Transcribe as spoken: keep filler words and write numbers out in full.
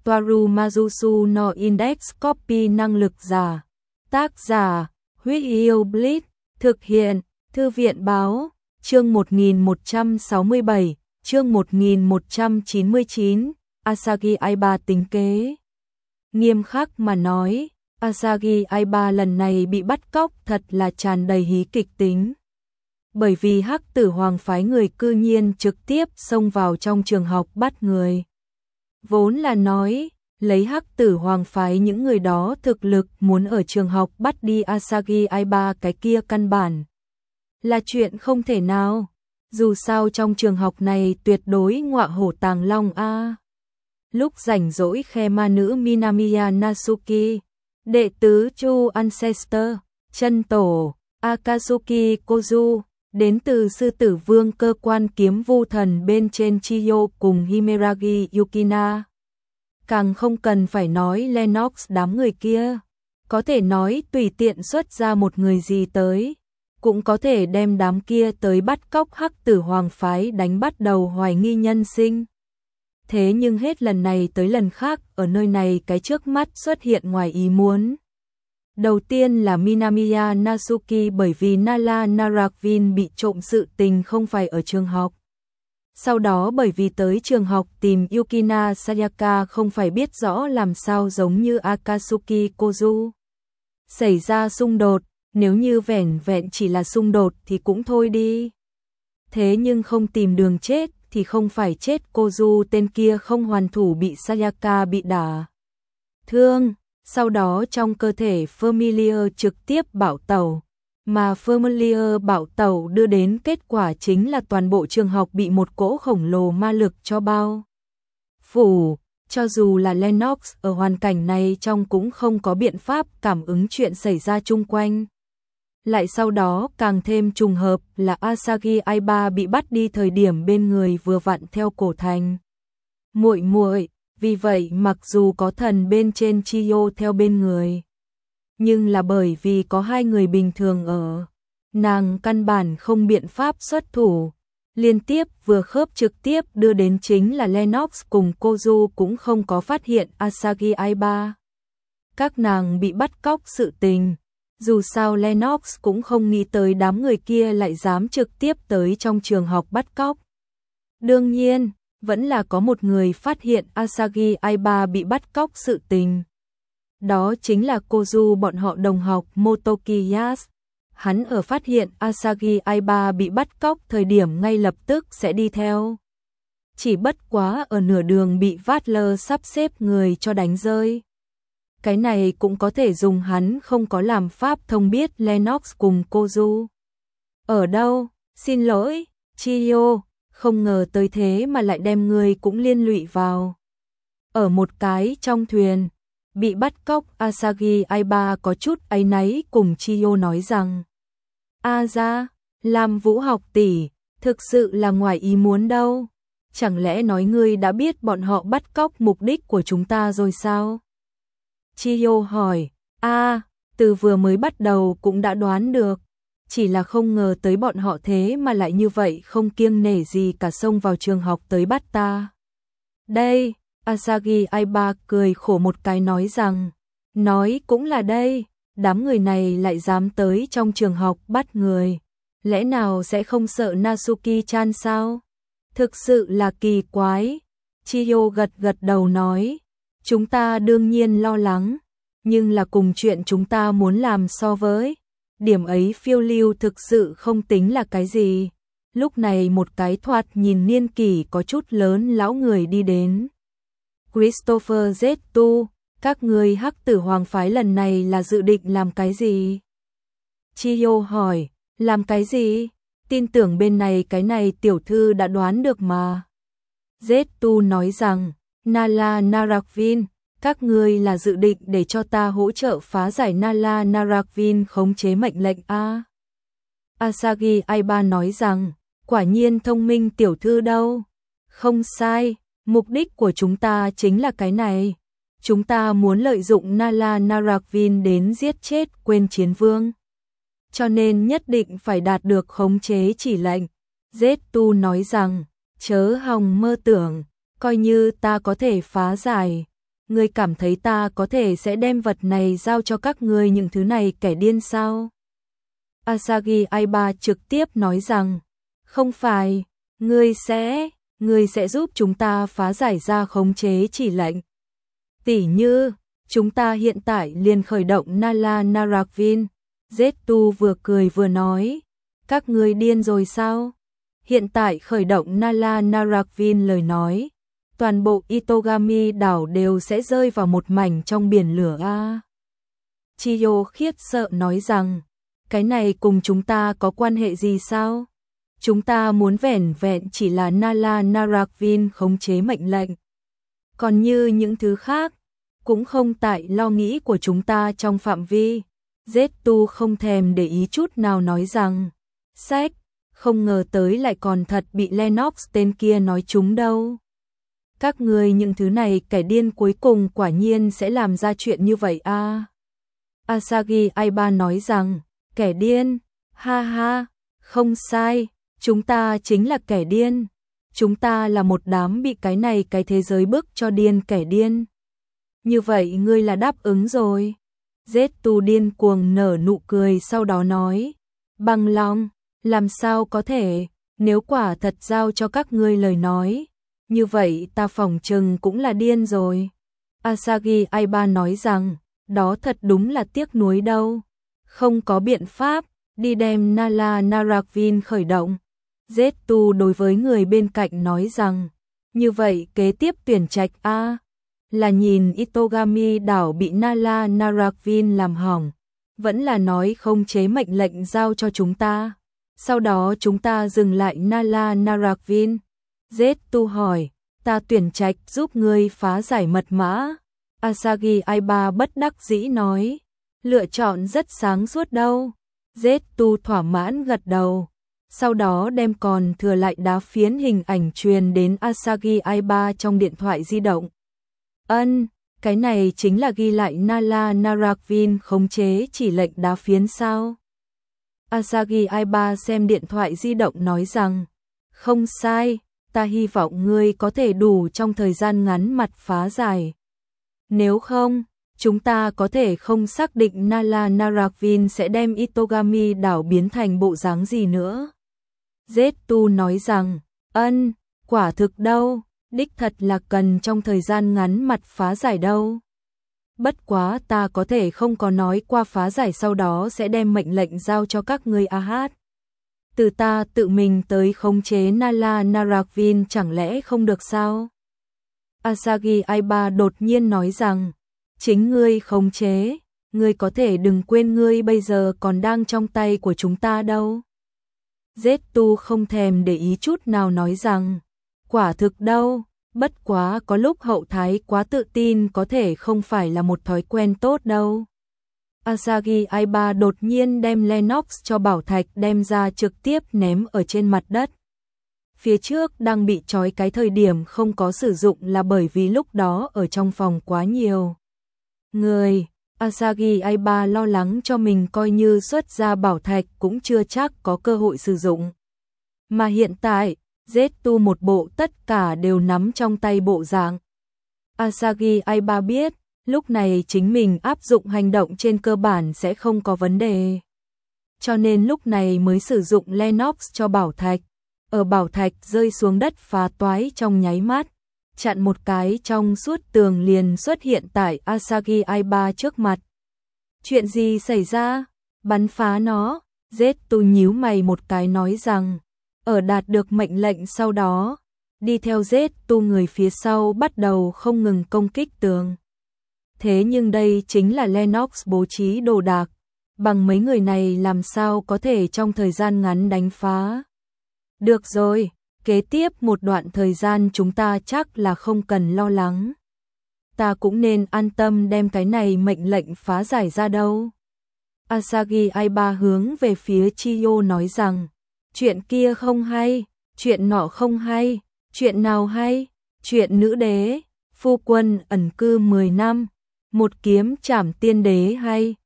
Toaru Majusu no Index Copy năng lực giả. Tác giả, Huyết Yêu Blitz, thực hiện, Thư viện báo, chương một nghìn một trăm sáu mươi bảy, chương một nghìn một trăm chín mươi chín, Asagi Aiba tính kế. Nghiêm khắc mà nói, Asagi Aiba lần này bị bắt cóc thật là tràn đầy hí kịch tính. Bởi vì Hắc Tử Hoàng phái người cư nhiên trực tiếp xông vào trong trường học bắt người. Vốn là nói, lấy Hắc Tử Hoàng phái những người đó thực lực muốn ở trường học bắt đi Asagi Aiba cái kia căn bản là chuyện không thể nào. Dù sao trong trường học này tuyệt đối ngọa hổ tàng long a. Lúc rảnh rỗi khe ma nữ Minamiya Natsuki, đệ tứ Chu Ancestor, chân tổ Akatsuki Kozu, đến từ sư tử vương cơ quan kiếm vu thần bên trên Chiyo cùng Himeragi Yukina. Càng không cần phải nói Lennox đám người kia, có thể nói tùy tiện xuất ra một người gì tới, cũng có thể đem đám kia tới bắt cóc Hắc Tử Hoàng phái đánh bắt đầu hoài nghi nhân sinh. Thế nhưng hết lần này tới lần khác ở nơi này cái trước mắt xuất hiện ngoài ý muốn. Đầu tiên là Minamiya Natsuki bởi vì Nala Narakvin bị trộm sự tình không phải ở trường học. Sau đó bởi vì tới trường học tìm Yukina Sayaka không phải biết rõ làm sao giống như Akatsuki Kozu. Xảy ra xung đột, nếu như vẻn vẹn chỉ là xung đột thì cũng thôi đi. Thế nhưng không tìm đường chết thì không phải chết. Kozu tên kia không hoàn thủ bị Sayaka bị đả thương. Sau đó trong cơ thể Familiar trực tiếp bạo tẩu, mà Familiar bạo tẩu đưa đến kết quả chính là toàn bộ trường học bị một cỗ khổng lồ ma lực cho bao phủ. Cho dù là Lennox ở hoàn cảnh này trong cũng không có biện pháp cảm ứng chuyện xảy ra chung quanh. Lại sau đó càng thêm trùng hợp là Asagi Aiba bị bắt đi thời điểm bên người vừa vặn theo cổ thành muội muội. Vì vậy mặc dù có thần bên trên Chiyo theo bên người, nhưng là bởi vì có hai người bình thường ở, nàng căn bản không biện pháp xuất thủ. Liên tiếp vừa khớp trực tiếp đưa đến chính là Lennox cùng Kozu cũng không có phát hiện Asagi Aiba các nàng bị bắt cóc sự tình. Dù sao Lennox cũng không nghĩ tới đám người kia lại dám trực tiếp tới trong trường học bắt cóc. Đương nhiên, vẫn là có một người phát hiện Asagi Aiba bị bắt cóc sự tình. Đó chính là Kozu bọn họ đồng học Motoki Yas. Hắn ở phát hiện Asagi Aiba bị bắt cóc thời điểm ngay lập tức sẽ đi theo. Chỉ bất quá ở nửa đường bị Vatler sắp xếp người cho đánh rơi. Cái này cũng có thể dùng hắn không có làm pháp thông biết Lennox cùng Kozu ở đâu. Xin lỗi, Chiyo, không ngờ tới thế mà lại đem người cũng liên lụy vào. Ở một cái trong thuyền, bị bắt cóc Asagi Aiba có chút áy náy cùng Chiyo nói rằng: A ra, làm vũ học tỷ, thực sự là ngoài ý muốn đâu. Chẳng lẽ nói ngươi đã biết bọn họ bắt cóc mục đích của chúng ta rồi sao? Chiyo hỏi: A, từ vừa mới bắt đầu cũng đã đoán được. Chỉ là không ngờ tới bọn họ thế mà lại như vậy không kiêng nể gì cả xông vào trường học tới bắt ta. Đây, Asagi Aiba cười khổ một cái nói rằng, nói cũng là đây, đám người này lại dám tới trong trường học bắt người. Lẽ nào sẽ không sợ Natsuki-chan sao? Thực sự là kỳ quái. Chiyo gật gật đầu nói, chúng ta đương nhiên lo lắng, nhưng là cùng chuyện chúng ta muốn làm so với. Điểm ấy phiêu lưu thực sự không tính là cái gì. Lúc này một cái thoạt nhìn niên kỷ có chút lớn lão người đi đến. Christopher Zettu, các người Hắc Tử Hoàng phái lần này là dự định làm cái gì? Chiyo hỏi, làm cái gì? Tin tưởng bên này cái này tiểu thư đã đoán được mà. Zettu nói rằng, Nala Narakvin, các ngươi là dự định để cho ta hỗ trợ phá giải Nala Narakvin khống chế mệnh lệnh a? Asagi Aiba nói rằng, quả nhiên thông minh tiểu thư đâu. Không sai, mục đích của chúng ta chính là cái này. Chúng ta muốn lợi dụng Nala Narakvin đến giết chết Quên Chiến Vương. Cho nên nhất định phải đạt được khống chế chỉ lệnh. Zettu nói rằng, chớ hòng mơ tưởng, coi như ta có thể phá giải ngươi cảm thấy ta có thể sẽ đem vật này giao cho các ngươi những thứ này kẻ điên sao? Asagi Aiba trực tiếp nói rằng, không phải, ngươi sẽ, ngươi sẽ giúp chúng ta phá giải ra khống chế chỉ lệnh. Tỉ như, chúng ta hiện tại liền khởi động Nala Narakvin. Zetsu vừa cười vừa nói, các ngươi điên rồi sao? Hiện tại khởi động Nala Narakvin lời nói, toàn bộ Itogami đảo đều sẽ rơi vào một mảnh trong biển lửa a. Chiyo khiếp sợ nói rằng, cái này cùng chúng ta có quan hệ gì sao? Chúng ta muốn vẻn vẹn chỉ là Nala Narakvin khống chế mệnh lệnh. Còn như những thứ khác, cũng không tại lo nghĩ của chúng ta trong phạm vi. Zetsu không thèm để ý chút nào nói rằng, sách, không ngờ tới lại còn thật bị Lennox tên kia nói trúng đâu. Các người những thứ này kẻ điên cuối cùng quả nhiên sẽ làm ra chuyện như vậy a. À. Asagi Aiba nói rằng, kẻ điên, ha ha, không sai, chúng ta chính là kẻ điên. Chúng ta là một đám bị cái này cái thế giới bức cho điên kẻ điên. Như vậy ngươi là đáp ứng rồi. Zetsu điên cuồng nở nụ cười sau đó nói, bằng lòng, làm sao có thể, nếu quả thật giao cho các ngươi lời nói, như vậy ta phỏng chừng cũng là điên rồi. Asagi Aiba nói rằng, đó thật đúng là tiếc nuối đâu. Không có biện pháp, đi đem Nala Narakvin khởi động. Zetsu đối với người bên cạnh nói rằng, như vậy kế tiếp tuyển trạch A, là nhìn Itogami đảo bị Nala Narakvin làm hỏng, vẫn là nói không chế mệnh lệnh giao cho chúng ta. Sau đó chúng ta dừng lại Nala Narakvin. Zetsu hỏi, ta tuyển trạch giúp ngươi phá giải mật mã. Asagi Aiba bất đắc dĩ nói, lựa chọn rất sáng suốt đâu. Zetsu thỏa mãn gật đầu. Sau đó đem còn thừa lại đá phiến hình ảnh truyền đến Asagi Aiba trong điện thoại di động. Ân, cái này chính là ghi lại Nala Narakvin khống chế chỉ lệnh đá phiến sao? Asagi Aiba xem điện thoại di động nói rằng, không sai, ta hy vọng ngươi có thể đủ trong thời gian ngắn mặt phá giải. Nếu không, chúng ta có thể không xác định Nala Narakvin sẽ đem Itogami đảo biến thành bộ dáng gì nữa. Zetsu nói rằng, ân, quả thực đâu, đích thật là cần trong thời gian ngắn mặt phá giải đâu. Bất quá ta có thể không có nói qua phá giải sau đó sẽ đem mệnh lệnh giao cho các ngươi a hát. Từ ta tự mình tới khống chế Nala Narakvin chẳng lẽ không được sao? Asagi Aiba đột nhiên nói rằng, chính ngươi khống chế, ngươi có thể đừng quên ngươi bây giờ còn đang trong tay của chúng ta đâu. Zetsu không thèm để ý chút nào nói rằng, quả thực đâu, bất quá có lúc hậu thái quá tự tin có thể không phải là một thói quen tốt đâu. Asagi Aiba đột nhiên đem Lennox cho bảo thạch đem ra trực tiếp ném ở trên mặt đất. Phía trước đang bị trói cái thời điểm không có sử dụng là bởi vì lúc đó ở trong phòng quá nhiều người. Asagi Aiba lo lắng cho mình coi như xuất ra bảo thạch cũng chưa chắc có cơ hội sử dụng. Mà hiện tại, Zetsu một bộ tất cả đều nắm trong tay bộ dạng. Asagi Aiba biết, lúc này chính mình áp dụng hành động trên cơ bản sẽ không có vấn đề. Cho nên lúc này mới sử dụng Lennox cho bảo thạch. Ở bảo thạch rơi xuống đất phá toái trong nháy mắt, chặn một cái trong suốt tường liền xuất hiện tại Asagi Aiba trước mặt. Chuyện gì xảy ra? Bắn phá nó. Zetsu nhíu mày một cái nói rằng, ở đạt được mệnh lệnh sau đó, đi theo Zetsu người phía sau bắt đầu không ngừng công kích tường. Thế nhưng đây chính là Lennox bố trí đồ đạc, bằng mấy người này làm sao có thể trong thời gian ngắn đánh phá. Được rồi, kế tiếp một đoạn thời gian chúng ta chắc là không cần lo lắng. Ta cũng nên an tâm đem cái này mệnh lệnh phá giải ra đâu. Asagi Aiba hướng về phía Chiyo nói rằng, chuyện kia không hay, chuyện nọ không hay, chuyện nào hay, chuyện nữ đế, phu quân ẩn cư mười năm, một kiếm trảm tiên đế hay,